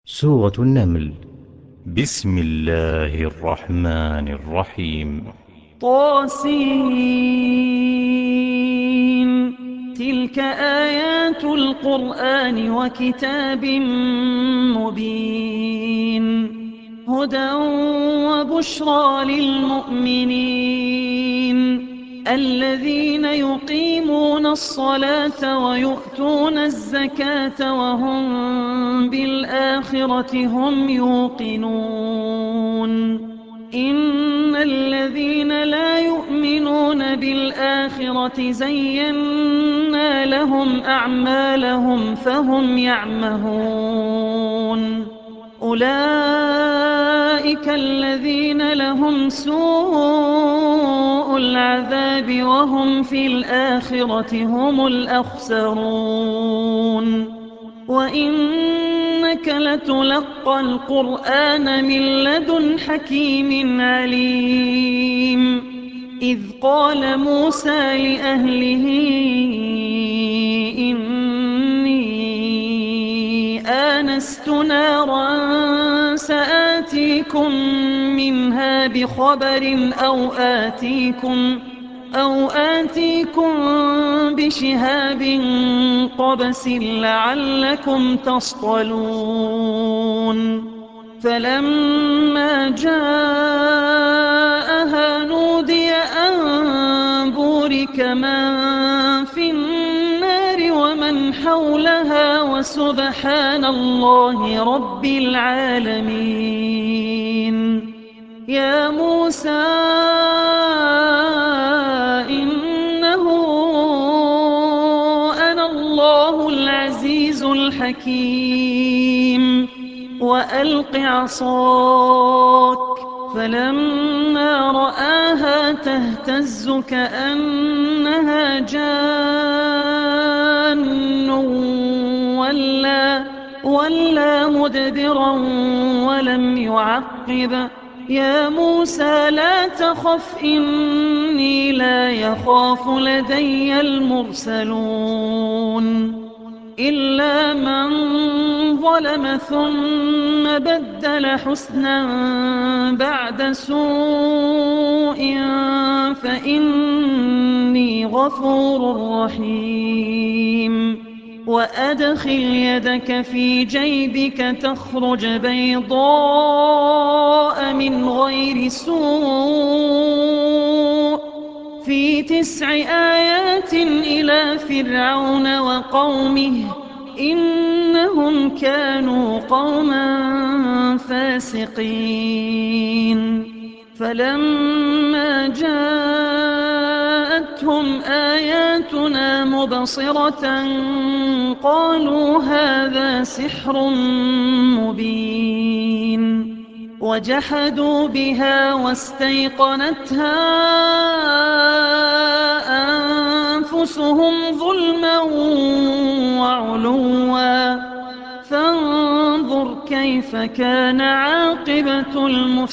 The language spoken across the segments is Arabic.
سورة النمل. بسم الله الرحمن الرحيم. طاسين. تلك آيات القرآن وكتاب مبين، هدى وبشرى للمؤمنين الذين يقيمون الصلاة ويؤتون الزكاة وهم بالآخرة هم يوقنون. إن الذين لا يؤمنون بالآخرة زينا لهم أعمالهم فهم يعمهون. أولئك الذين لهم سوء العذاب وهم في الآخرة هم الأخسرون. وإنك لتلقى القرآن من لدن حكيم عليم. إذ قال موسى لأهله إني آنست نارا سآتيكم منها بخبر أو آتيكم بشهاب قبس لعلكم تصطلون. فلما جاءها نودي أن بورك من في النار ومن حولها وسبحان الله رب العالمين. يا موسى إنه أنا الله العزيز الحكيم. وألق عصاك. فلما رآها تهتز كأنها جان ولا مدبرا ولم يعقب. يا موسى لا تخف إني لا يخاف لدي المرسلون. إلا من ظلم ثم بدل حسنا بعد سوء فإني غفور رحيم. وأدخل يدك في جيبك تخرج بيضاء من غير سوء في 9 آيات إلى فرعون وقومه إنهم كانوا قوما فاسقين. فلما جاءتهم آياتنا مبصرة قالوا هذا سحر مبين. وجحدوا بها واستيقنتها أنفسهم ظلما وعلوا فانظر كيف كان عاقبة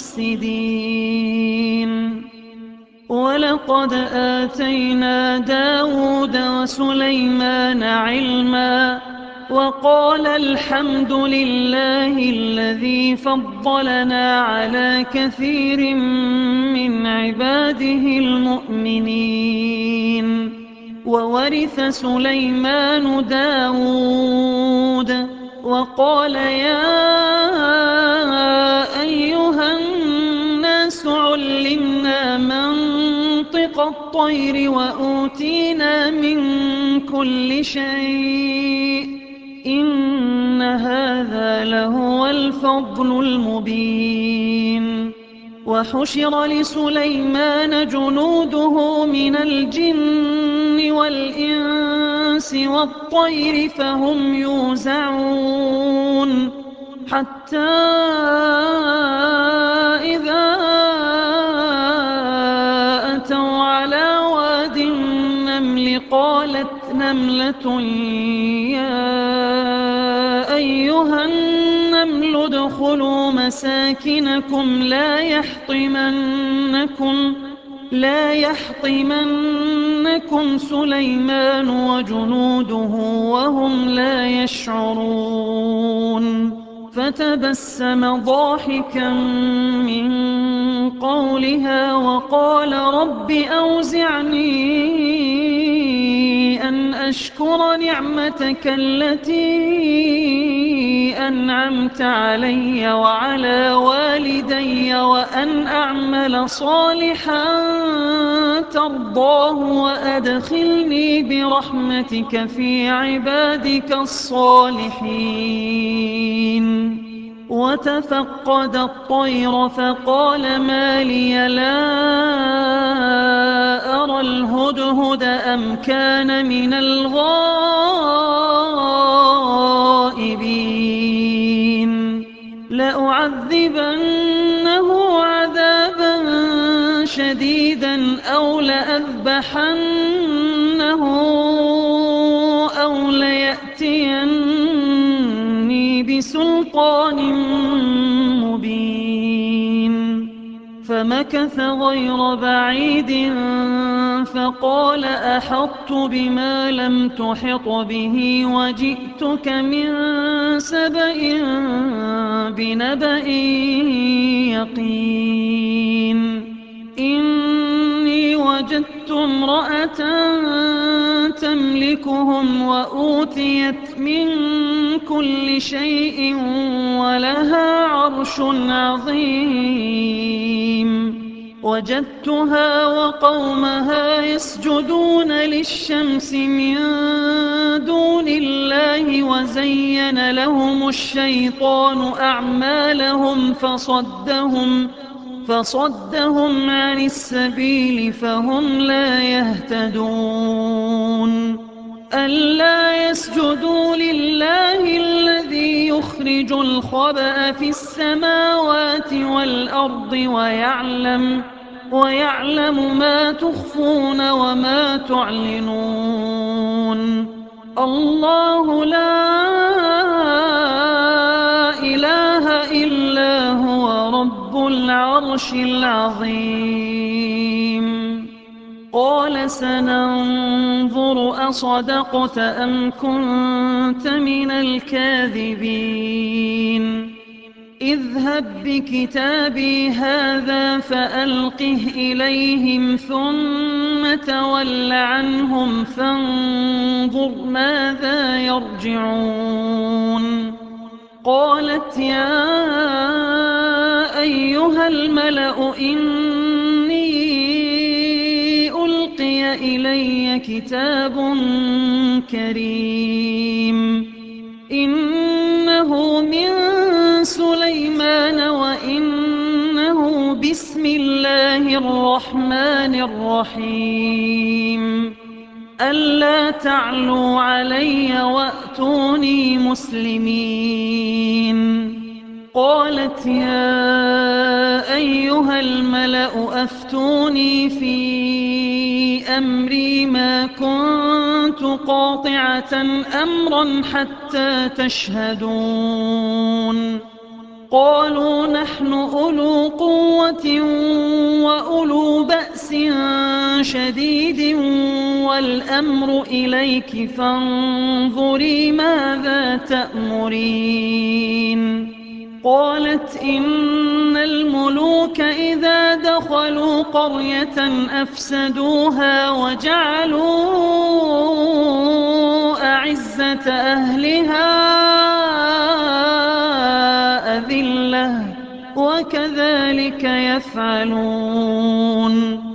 المفسدين. ولقد آتينا داود وسليمان علما وقال الحمد لله الذي فضلنا على كثير من عباده المؤمنين. وورث سليمان داود وقال يا أيها الناس علمنا منطق الطير وأوتينا من كل شيء إن هذا لهو الفضل المبين. وحشر لسليمان جنوده من الجن والإنس والطير فهم يوزعون حتى إذا أتوا على واد النمل قالت نملة يا أيها النمل ادخلوا مساكنكم لا يحطمنكم سليمان وجنوده وهم لا يشعرون. فتبسم ضاحكا من قولها وقال رب أوزعني أن أشكر نعمتك التي أنعمت علي وعلى والدي وأن أعمل صالحا ترضاه وأدخلني برحمتك في عبادك الصالحين. وتفقد الطير فقال ما لي لا أرى الهدهد أم كان من الغائبين لأعذبنه عذابا شديدا أو لأذبحنه أو ليأتيني بسلطان مبين. فمكث غير بعيد فقال أحطت بما لم تحط به وجئتك من سبأ بنبأ يقين. إني وجدت امرأة تملكهم وأوتيت من كل شيء ولها عرش عظيم. وجدتها وقومها يسجدون للشمس من دون الله وزين لهم الشيطان أعمالهم فصدهم عن السبيل فهم لا يهتدون. ألا يسجدوا لله الذي يخرج الخبأ في السماوات والأرض ويعلم ما تخفون وما تعلنون. الله لا إله إلا هو رب العرش العظيم. قال سننظر أصدقت أم كنت من الكاذبين. اذهب بكتابي هذا فألقه إليهم ثم تول عنهم فانظر ماذا يرجعون. قالت يا أيها الملأ إني ألقي إلي كتاب كريم إنه من سليمان وإنه بسم الله الرحمن الرحيم. ألا تعلوا علي وأتوني مسلمين. قالت يا أيها الملأ أفتوني في أمري ما كنت قاطعة أمرا حتى تشهدون. قالوا نحن أولو قوة وأولو بأس شديد والأمر إليك فانظري ماذا تأمرين. قالت إن الملوك إذا دخلوا قرية أفسدوها وجعلوا أعزة أهلها أذلة وكذلك يفعلون.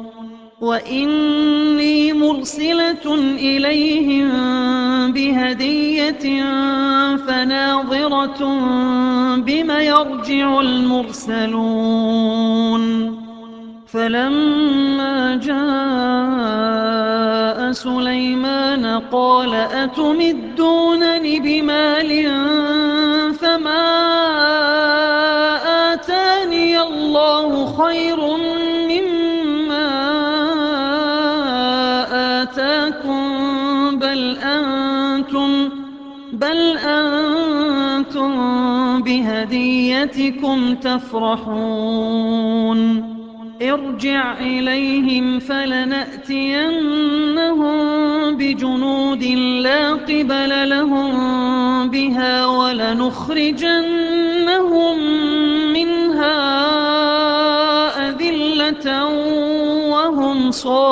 وإني مرسلة إليهم بهدية فناظرة بما يرجع المرسلون. فلما جاء سليمان قال أتمدونني بمال فما آتاني الله خير مما آتاكم بل أنتم بهديتكم تفرحون. ارجع إليهم فلنأتينهم بجنود لا قبل لهم بها ولنخرجنهم منها أذلة وهم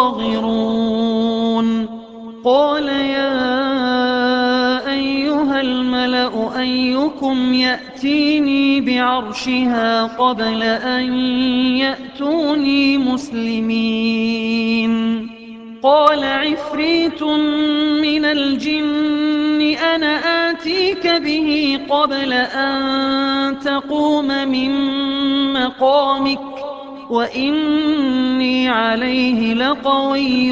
صاغرون قال يا أيها الملأ أيكم يأتيني بعرشها قبل أن يأتوني مسلمين قال عفريت من الجن أنا آتيك به قبل أن تقوم من مقامك وإني عليه لقوي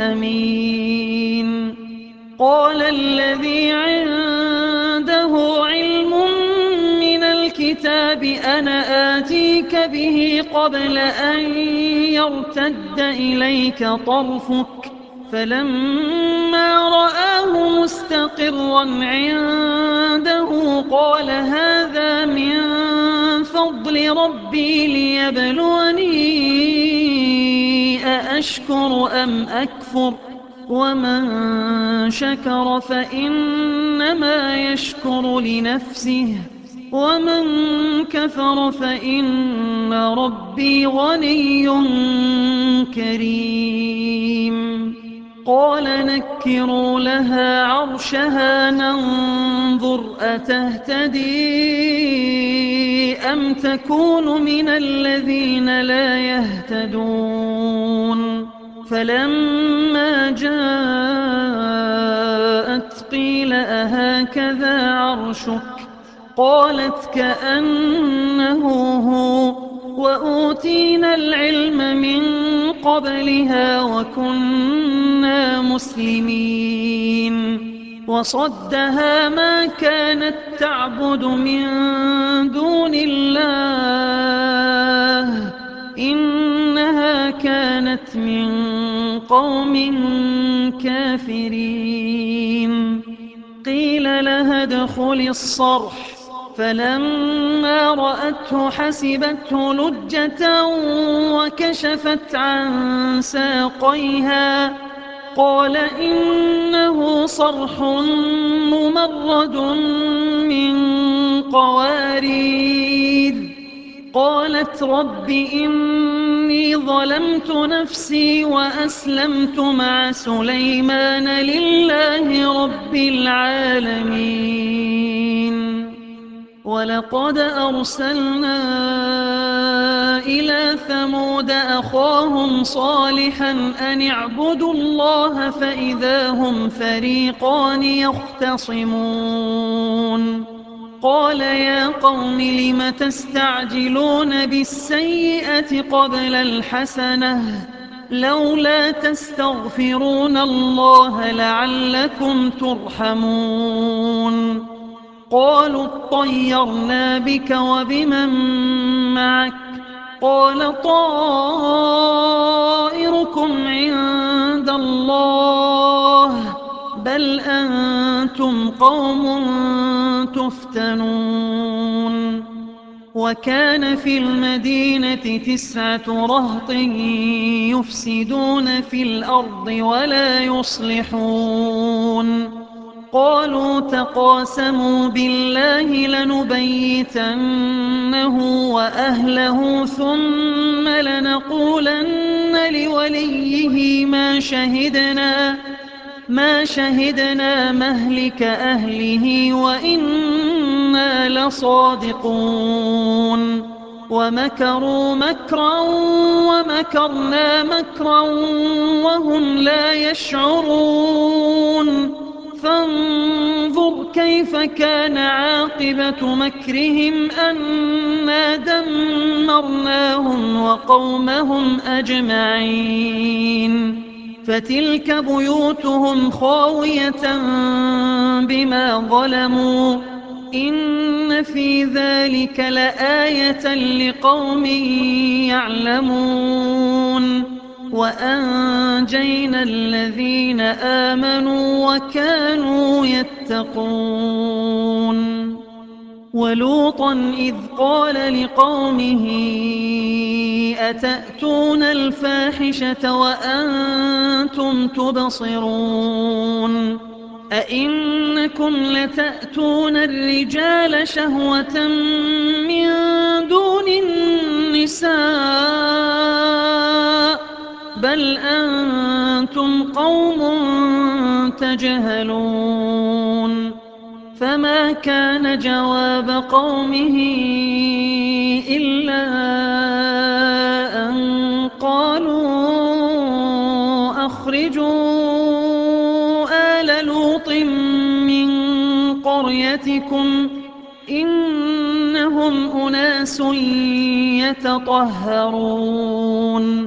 أمين قال الذي عنده علم من الكتاب أنا آتيك به قبل أن يرتد إليك طرفك فلما رآه مستقرا عنده قال هذا من فضل ربي ليبلوني أأشكر أم أكفر ومن شكر فإنما يشكر لنفسه ومن كفر فإن ربي غني كريم قال نكروا لها عرشها ننظر أتهتدي أم تكون من الذين لا يهتدون فلما جاءت قيل أهكذا عرشك قالت كأنه هو وأوتينا العلم من قبلها وكنا مسلمين وصدها ما كانت تعبد من دون الله إنها كانت من قوم كافرين قيل لها ادخلي الصرح فلما رأته حسبته لجة وكشفت عن ساقيها قال إنه صرح ممرد من قوارير قالت رب إني ظلمت نفسي وأسلمت مع سليمان لله رب العالمين ولقد أرسلنا إلى ثمود أخاهم صالحا أن اعبدوا الله فإذا هم فريقان يختصمون قال يا قوم لم تستعجلون بالسيئة قبل الحسنة لولا تستغفرون الله لعلكم ترحمون قالوا اطيرنا بك وبمن معك قال طائركم عند الله بل أنتم قوم تفتنون وكان في المدينة 9 رهط يفسدون في الأرض ولا يصلحون قالوا تقاسموا بالله لنبيتنه وأهله ثم لنقولن لوليه ما شهدنا مهلك أهله وإنا لصادقون ومكروا مكرا ومكرنا مكرا وهم لا يشعرون فانظر كيف كان عاقبة مكرهم أنا دمرناهم وقومهم أجمعين فتلك بيوتهم خاوية بما ظلموا إن في ذلك لآية لقوم يعلمون وأنجينا الذين آمنوا وكانوا يتقون ولوطا إذ قال لقومه أتأتون الفاحشة وأنتم تبصرون أئنكم لتأتون الرجال شهوة من دون النساء بل أنتم قوم تجهلون فما كان جواب قومه إلا أن قالوا أخرجوا آل لوط من قريتكم إنهم أناس يتطهرون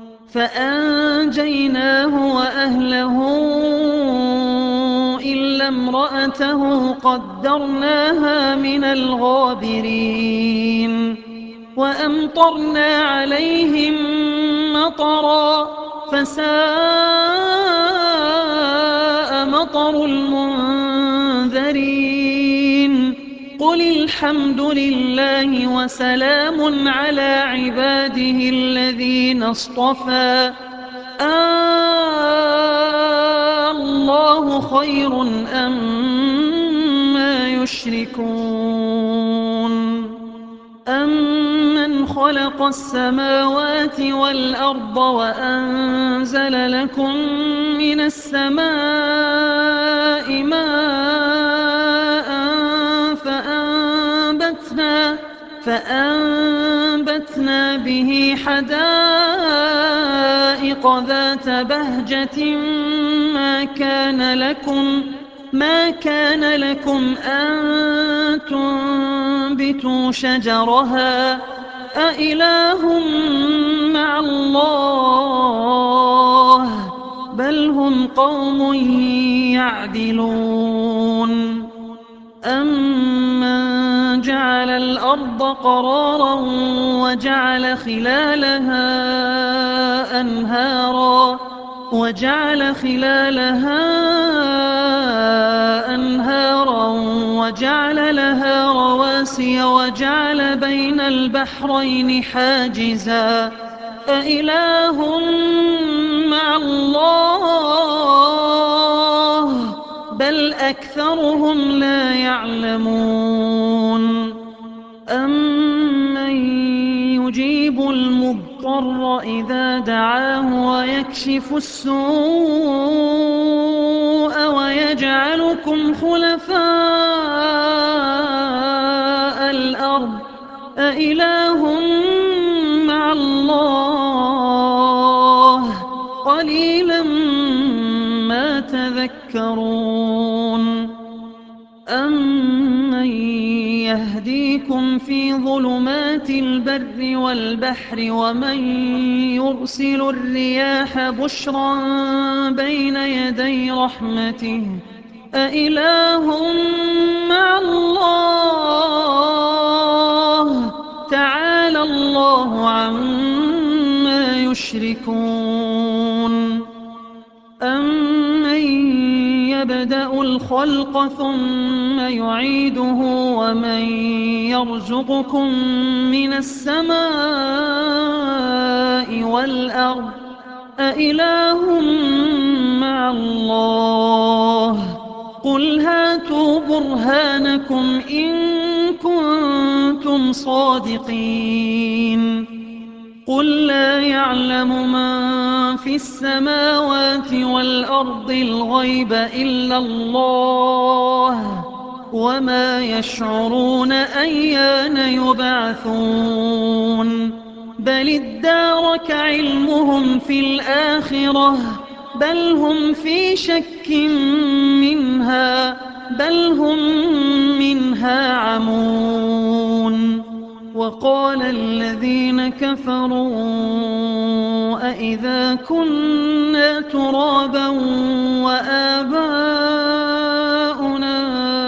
فأنجيناه وأهله إلا امرأته قدرناها من الغابرين وأمطرنا عليهم مطرا فساء مطر المنذرين قل الحمد لله وسلام على عباده الذين اصطفى الله خير أما يشركون أمن خلق السماوات والأرض وأنزل لكم من السماء ماء فأنبتنا به حدائق ذات بهجة ما كان لكم أن تنبتوا شجرها أإله مع الله بل هم قوم يعدلون أمن جعل الأرض قرارا وجعل خلالها أنهارا وجعل لها رواسي وجعل بين البحرين حاجزا أإله مع الله بل أكثرهم لا يعلمون أمن يجيب المضطر إذا دعاه ويكشف السوء ويجعلكم خلفاء الأرض أإله مع الله قليلا ما تذكرون أمن يهديكم في ظلمات البر والبحر ومن يرسل الرياح بشرا بين يدي رحمته أإله مع الله تعالى الله عما يشركون أمن يبدأ الخلق ثم يعيده ومن يرزقكم من السماء والأرض أإله مع الله قل هاتوا برهانكم إن كنتم صادقين قل لا يعلم من في السماوات والأرض الغيب إلا الله وما يشعرون أيان يبعثون بل ادارك علمهم في الآخرة بل هم في شك منها بل هم منها عمون وقال الذين كفروا أإذا كنا ترابا وآباؤنا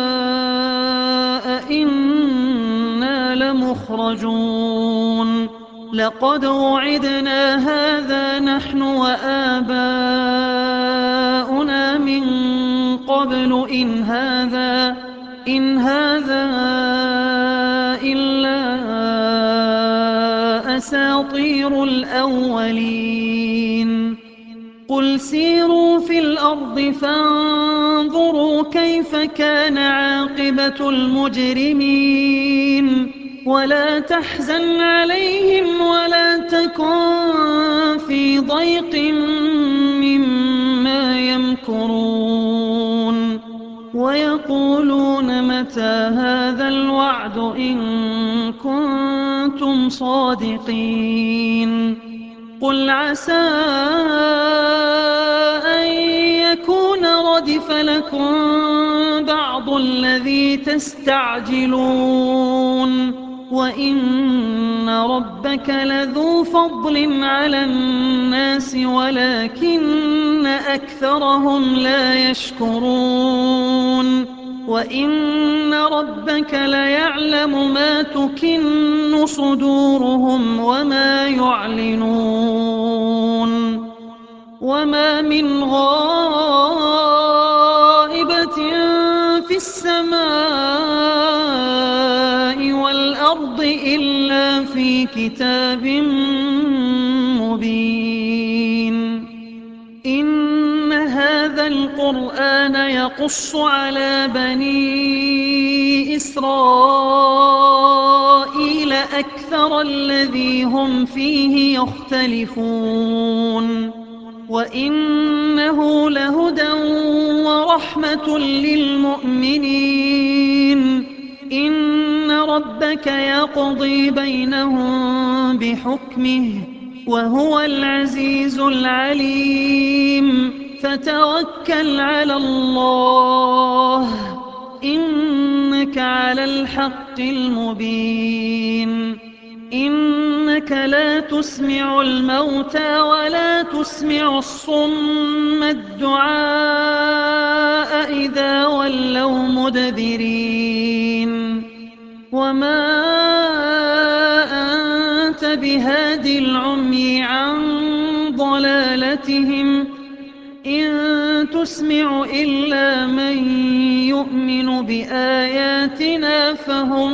أئنا لمخرجون لقد وعدنا هذا نحن وآباؤنا من قبل إن هذا أساطير الأولين قل سيروا في الأرض فانظروا كيف كان عاقبة المجرمين ولا تحزن عليهم ولا تكن في ضيق مما يمكرون ويقولون متى هذا الوعد إن كنتم صادقين قل عسى أن يكون ردف لكم بعض الذي تستعجلون وإن ربك لذو فضل على الناس ولكن أكثرهم لا يشكرون وإن ربك ليعلم ما تكن صدورهم وما يعلنون وما من غائبة في السماء والأرض إلا في كتاب مبين إن هذا القرآن يقص على بني إسرائيل أكثر الذي هم فيه يختلفون وإنه لهدى ورحمة للمؤمنين إن ربك يقضي بينهم بحكمه وهو العزيز العليم فتوكل على الله إنك على الحق المبين إنك لا تسمع الموتى ولا تسمع الصم الدعاء إذا ولوا مدبرين وما أنت بهاد العمي عن ضلالتهم إن تسمع إلا من يؤمن بآياتنا فهم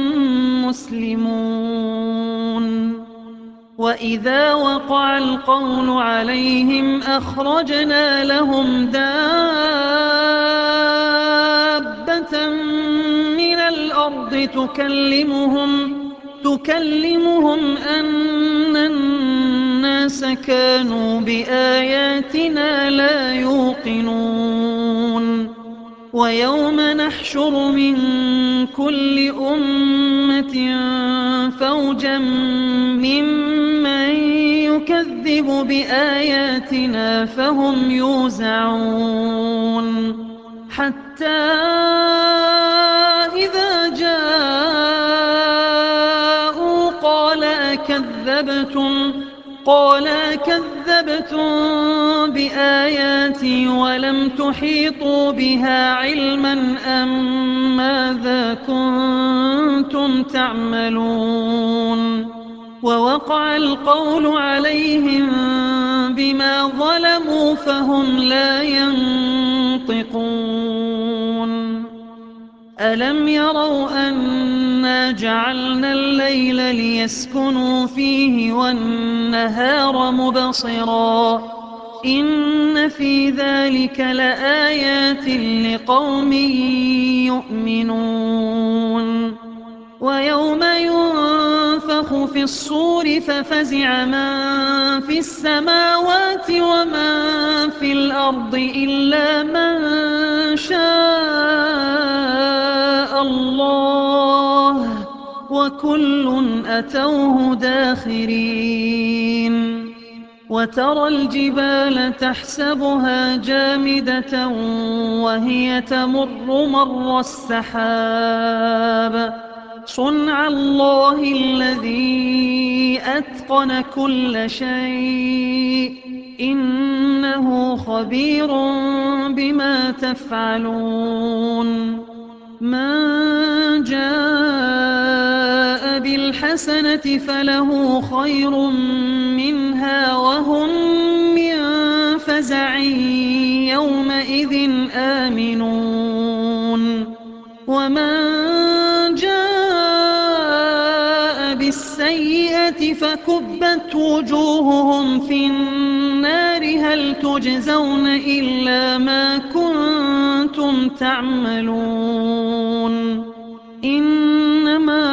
مسلمون وإذا وقع القول عليهم أخرجنا لهم دابة من الأرض تكلمهم أن الناس كانوا بآياتنا لا يوقنون ويوم نحشر من كل أمة فوجا ممن يكذب بآياتنا فهم يوزعون حتى إذا جاءوا قال أكذبتم بآياتي ولم تحيطوا بها علما أم ماذا كنتم تعملون ووقع القول عليهم بما ظلموا فهم لا ينطقون ألم يروا أنا جعلنا الليل ليسكنوا فيه والنهار مبصرا إن في ذلك لآيات لقوم يؤمنون ويوم ينفخ في الصور ففزع من في السماوات ومن في الأرض إلا من شاء الله وكل أتوه داخرين وترى الجبال تحسبها جامدة وهي تمر مر السحاب صنع الله الذي أتقن كل شيء إنه خبير بما تفعلون من جاء بالحسنة فله خير منها وهم من فزع يومئذ آمنون ومن جاء بالسيئة فكبت وجوههم في النار هل تجزون إلا ما كنتم تعملون إنما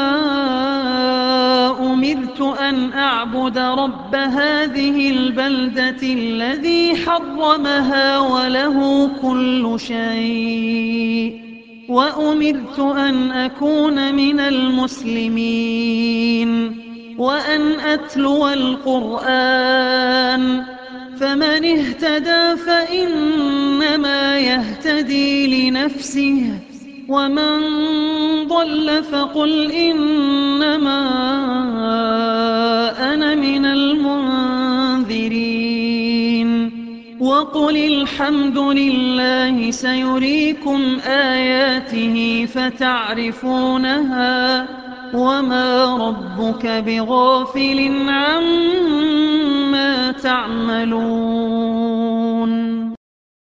أمرت أن أعبد رب هذه البلدة الذي حرمها وله كل شيء وأمرت أن أكون من المسلمين وأن أتلو القرآن فمن اهتدى فإنما يهتدي لنفسه ومن ضل فقل إنما أنا من المنذرين وقل الحمد لله سيريكم آياته فتعرفونها وما ربك بغافل عما تعملون